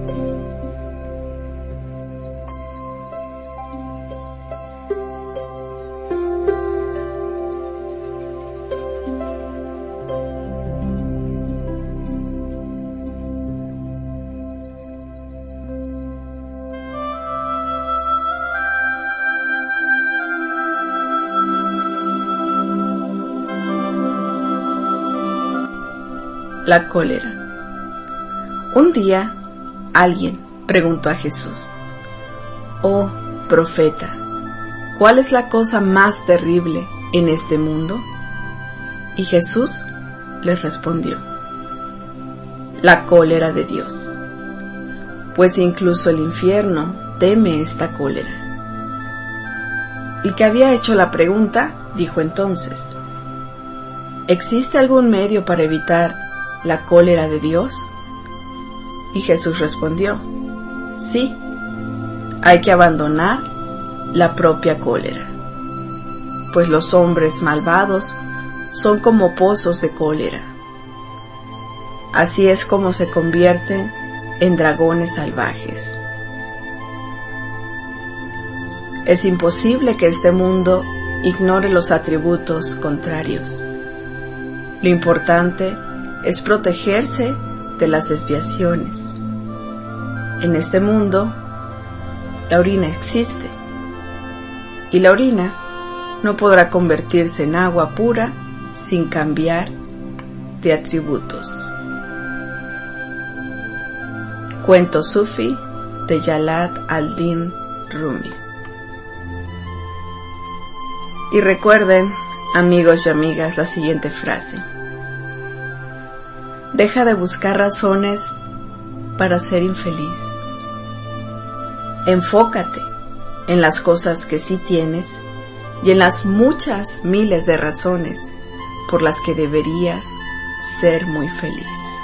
La cólera. Un día, alguien preguntó a Jesús: «Oh, profeta, ¿cuál es la cosa más terrible en este mundo?» Y Jesús les respondió: «La cólera de Dios, pues incluso el infierno teme esta cólera». El que había hecho la pregunta dijo entonces: ¿existe algún medio para evitar la cólera de Dios? Y Jesús respondió: sí, hay que abandonar la propia cólera, pues los hombres malvados son como pozos de cólera. Así es como se convierten en dragones salvajes. Es imposible que este mundo ignore los atributos contrarios. Lo importante es protegerse de las desviaciones. En este mundo, la orina existe, y la orina no podrá convertirse en agua pura sin cambiar de atributos. Cuento Sufi de Jalal al-Din Rumi. Y recuerden, amigos y amigas, la siguiente frase: deja de buscar razones para ser infeliz. Enfócate en las cosas que sí tienes y en las muchas miles de razones por las que deberías ser muy feliz.